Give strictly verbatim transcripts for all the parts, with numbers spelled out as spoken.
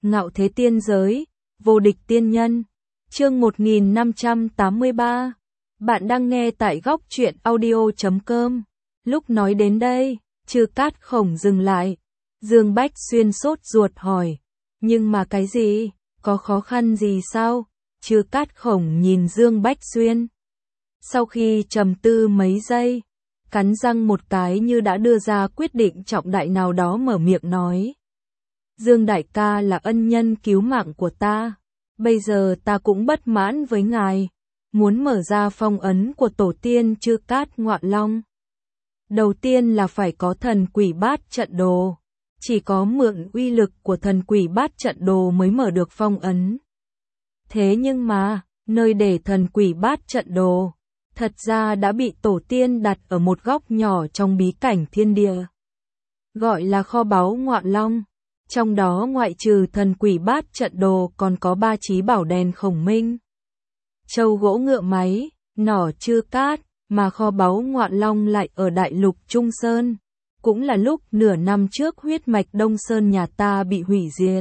Ngạo thế tiên giới, vô địch tiên nhân. Chương một nghìn năm trăm tám mươi ba. Bạn đang nghe tại góc truyện audio chấm com. Lúc nói đến đây, Trư Cát Khổng dừng lại. Dương Bách Xuyên sốt ruột hỏi, nhưng mà cái gì, có khó khăn gì sao? Trư Cát Khổng nhìn Dương Bách Xuyên. Sau khi trầm tư mấy giây, cắn răng một cái như đã đưa ra quyết định trọng đại nào đó, mở miệng nói. Dương đại ca là ân nhân cứu mạng của ta, bây giờ ta cũng bất mãn với ngài, muốn mở ra phong ấn của tổ tiên Trư Cát Ngoạn Long. Đầu tiên là phải có thần quỷ bát trận đồ, chỉ có mượn uy lực của thần quỷ bát trận đồ mới mở được phong ấn. Thế nhưng mà, nơi để thần quỷ bát trận đồ, thật ra đã bị tổ tiên đặt ở một góc nhỏ trong bí cảnh thiên địa, gọi là kho báu Ngoạn Long. Trong đó ngoại trừ thần quỷ bát trận đồ còn có ba chí bảo đèn khổng minh, châu gỗ ngựa máy, nỏ Trư Cát, mà kho báu Ngoạn Long lại ở đại lục Trung Sơn. Cũng là lúc nửa năm trước huyết mạch Đông Sơn nhà ta bị hủy diệt.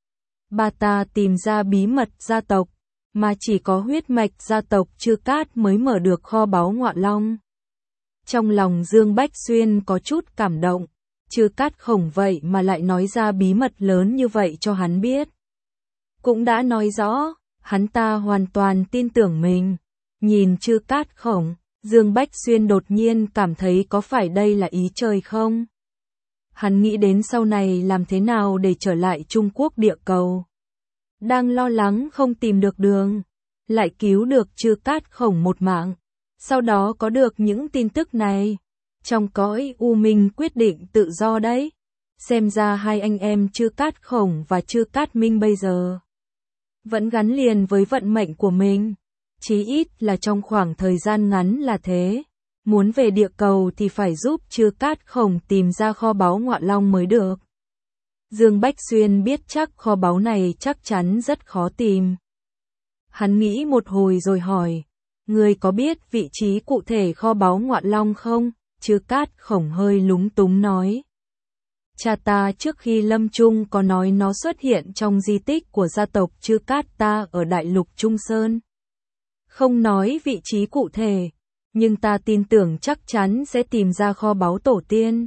Ba ta tìm ra bí mật gia tộc, mà chỉ có huyết mạch gia tộc Trư Cát mới mở được kho báu Ngoạn Long. Trong lòng Dương Bách Xuyên có chút cảm động. Trư Cát Khổng vậy mà lại nói ra bí mật lớn như vậy cho hắn biết. Cũng đã nói rõ, hắn ta hoàn toàn tin tưởng mình. Nhìn Trư Cát Khổng, Dương Bách Xuyên đột nhiên cảm thấy có phải đây là ý trời không? Hắn nghĩ đến sau này làm thế nào để trở lại Trung Quốc địa cầu. Đang lo lắng không tìm được đường, lại cứu được Trư Cát Khổng một mạng. Sau đó có được những tin tức này. Trong cõi u minh quyết định tự do đấy. Xem ra hai anh em Trư Cát Khổng và Trư Cát Minh bây giờ vẫn gắn liền với vận mệnh của mình. Chí ít là trong khoảng thời gian ngắn là thế. Muốn về địa cầu thì phải giúp Trư Cát Khổng tìm ra kho báu Ngoạn Long mới được. Dương Bách Xuyên biết chắc kho báu này chắc chắn rất khó tìm. Hắn nghĩ một hồi rồi hỏi, người có biết vị trí cụ thể kho báu Ngoạn Long không? Trư Cát Khổng hơi lúng túng nói. Cha ta trước khi lâm chung có nói nó xuất hiện trong di tích của gia tộc Trư Cát ta ở đại lục Trung Sơn. Không nói vị trí cụ thể, nhưng ta tin tưởng chắc chắn sẽ tìm ra kho báu tổ tiên.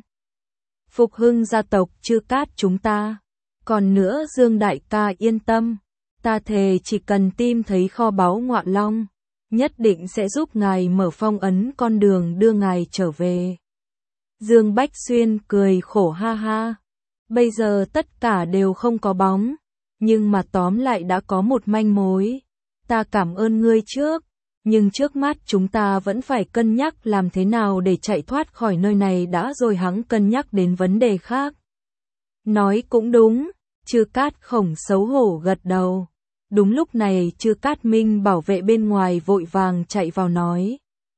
Phục hưng gia tộc Trư Cát chúng ta. Còn nữa Dương đại ca yên tâm, ta thề chỉ cần tìm thấy kho báu Ngoạn Long, nhất định sẽ giúp ngài mở phong ấn con đường đưa ngài trở về. Dương Bách Xuyên cười khổ ha ha. Bây giờ tất cả đều không có bóng, nhưng mà tóm lại đã có một manh mối. Ta cảm ơn ngươi trước, nhưng trước mắt chúng ta vẫn phải cân nhắc làm thế nào để chạy thoát khỏi nơi này đã, rồi hắn cân nhắc đến vấn đề khác. Nói cũng đúng, Trư Cát Khổng xấu hổ gật đầu. Đúng lúc này Trư Cát Minh bảo vệ bên ngoài vội vàng chạy vào nói.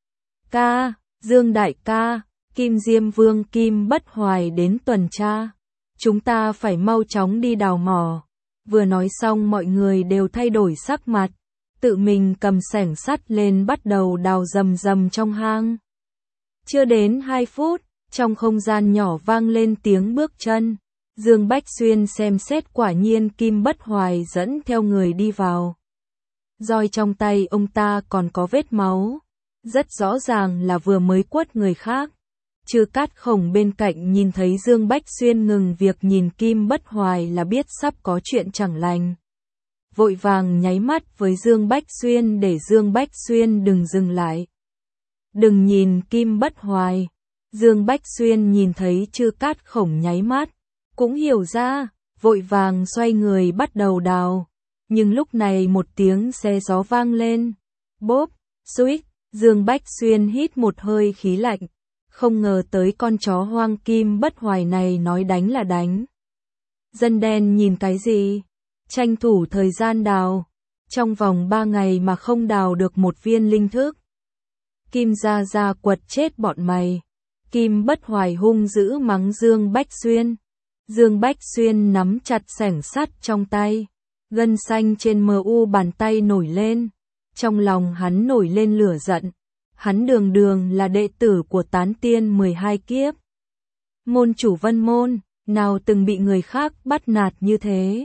Ca, Dương đại ca, Kim Diêm Vương Kim Bất Hoài đến tuần tra. Chúng ta phải mau chóng đi đào mỏ. Vừa nói xong mọi người đều thay đổi sắc mặt. Tự mình cầm xẻng sắt lên bắt đầu đào rầm rầm trong hang. Chưa đến hai phút, trong không gian nhỏ vang lên tiếng bước chân. Dương Bách Xuyên xem xét quả nhiên Kim Bất Hoài dẫn theo người đi vào. Roi trong tay ông ta còn có vết máu. Rất rõ ràng là vừa mới quất người khác. Trư Cát Khổng bên cạnh nhìn thấy Dương Bách Xuyên ngừng việc nhìn Kim Bất Hoài là biết sắp có chuyện chẳng lành. Vội vàng nháy mắt với Dương Bách Xuyên để Dương Bách Xuyên đừng dừng lại. Đừng nhìn Kim Bất Hoài. Dương Bách Xuyên nhìn thấy Trư Cát Khổng nháy mắt, cũng hiểu ra, vội vàng xoay người bắt đầu đào. Nhưng lúc này một tiếng xe gió vang lên. Bốp, suýt, Dương Bách Xuyên hít một hơi khí lạnh. Không ngờ tới con chó hoang Kim Bất Hoài này nói đánh là đánh. Dân đen nhìn cái gì? Tranh thủ thời gian đào. Trong vòng ba ngày mà không đào được một viên linh thức. Kim gia gia quật chết bọn mày. Kim Bất Hoài hung dữ mắng Dương Bách Xuyên. Dương Bách Xuyên nắm chặt xẻng sắt trong tay. Gân xanh trên mờ u bàn tay nổi lên. Trong lòng hắn nổi lên lửa giận. Hắn đường đường là đệ tử của tán tiên mười hai kiếp. Môn chủ Vân Môn, nào từng bị người khác bắt nạt như thế.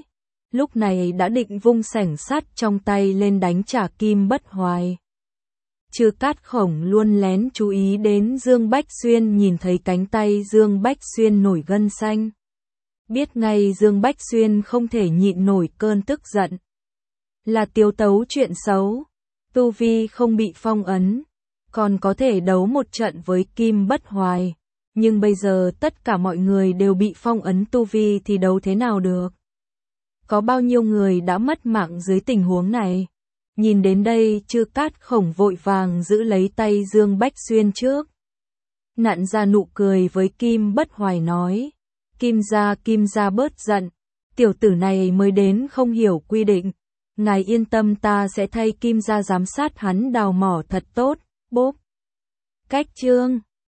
lúc này đã định vung sẻng sắt trong tay lên đánh trả Kim Bất Hoài. Trừ Cát Khổng luôn lén chú ý đến Dương Bách Xuyên, nhìn thấy cánh tay Dương Bách Xuyên nổi gân xanh. Biết ngay Dương Bách Xuyên không thể nhịn nổi cơn tức giận. Là tiếu tấu chuyện xấu, tu vi không bị phong ấn, còn có thể đấu một trận với Kim Bất Hoài. Nhưng bây giờ tất cả mọi người đều bị phong ấn tu vi thì đấu thế nào được? Có bao nhiêu người đã mất mạng dưới tình huống này? Nhìn đến đây, Trư Cát Khổng vội vàng giữ lấy tay Dương Bách Xuyên trước. Nặn ra nụ cười với Kim Bất Hoài nói, Kim gia Kim gia bớt giận, tiểu tử này mới đến không hiểu quy định. Ngài yên tâm, ta sẽ thay Kim gia giám sát hắn đào mỏ thật tốt, bốp. Cách chương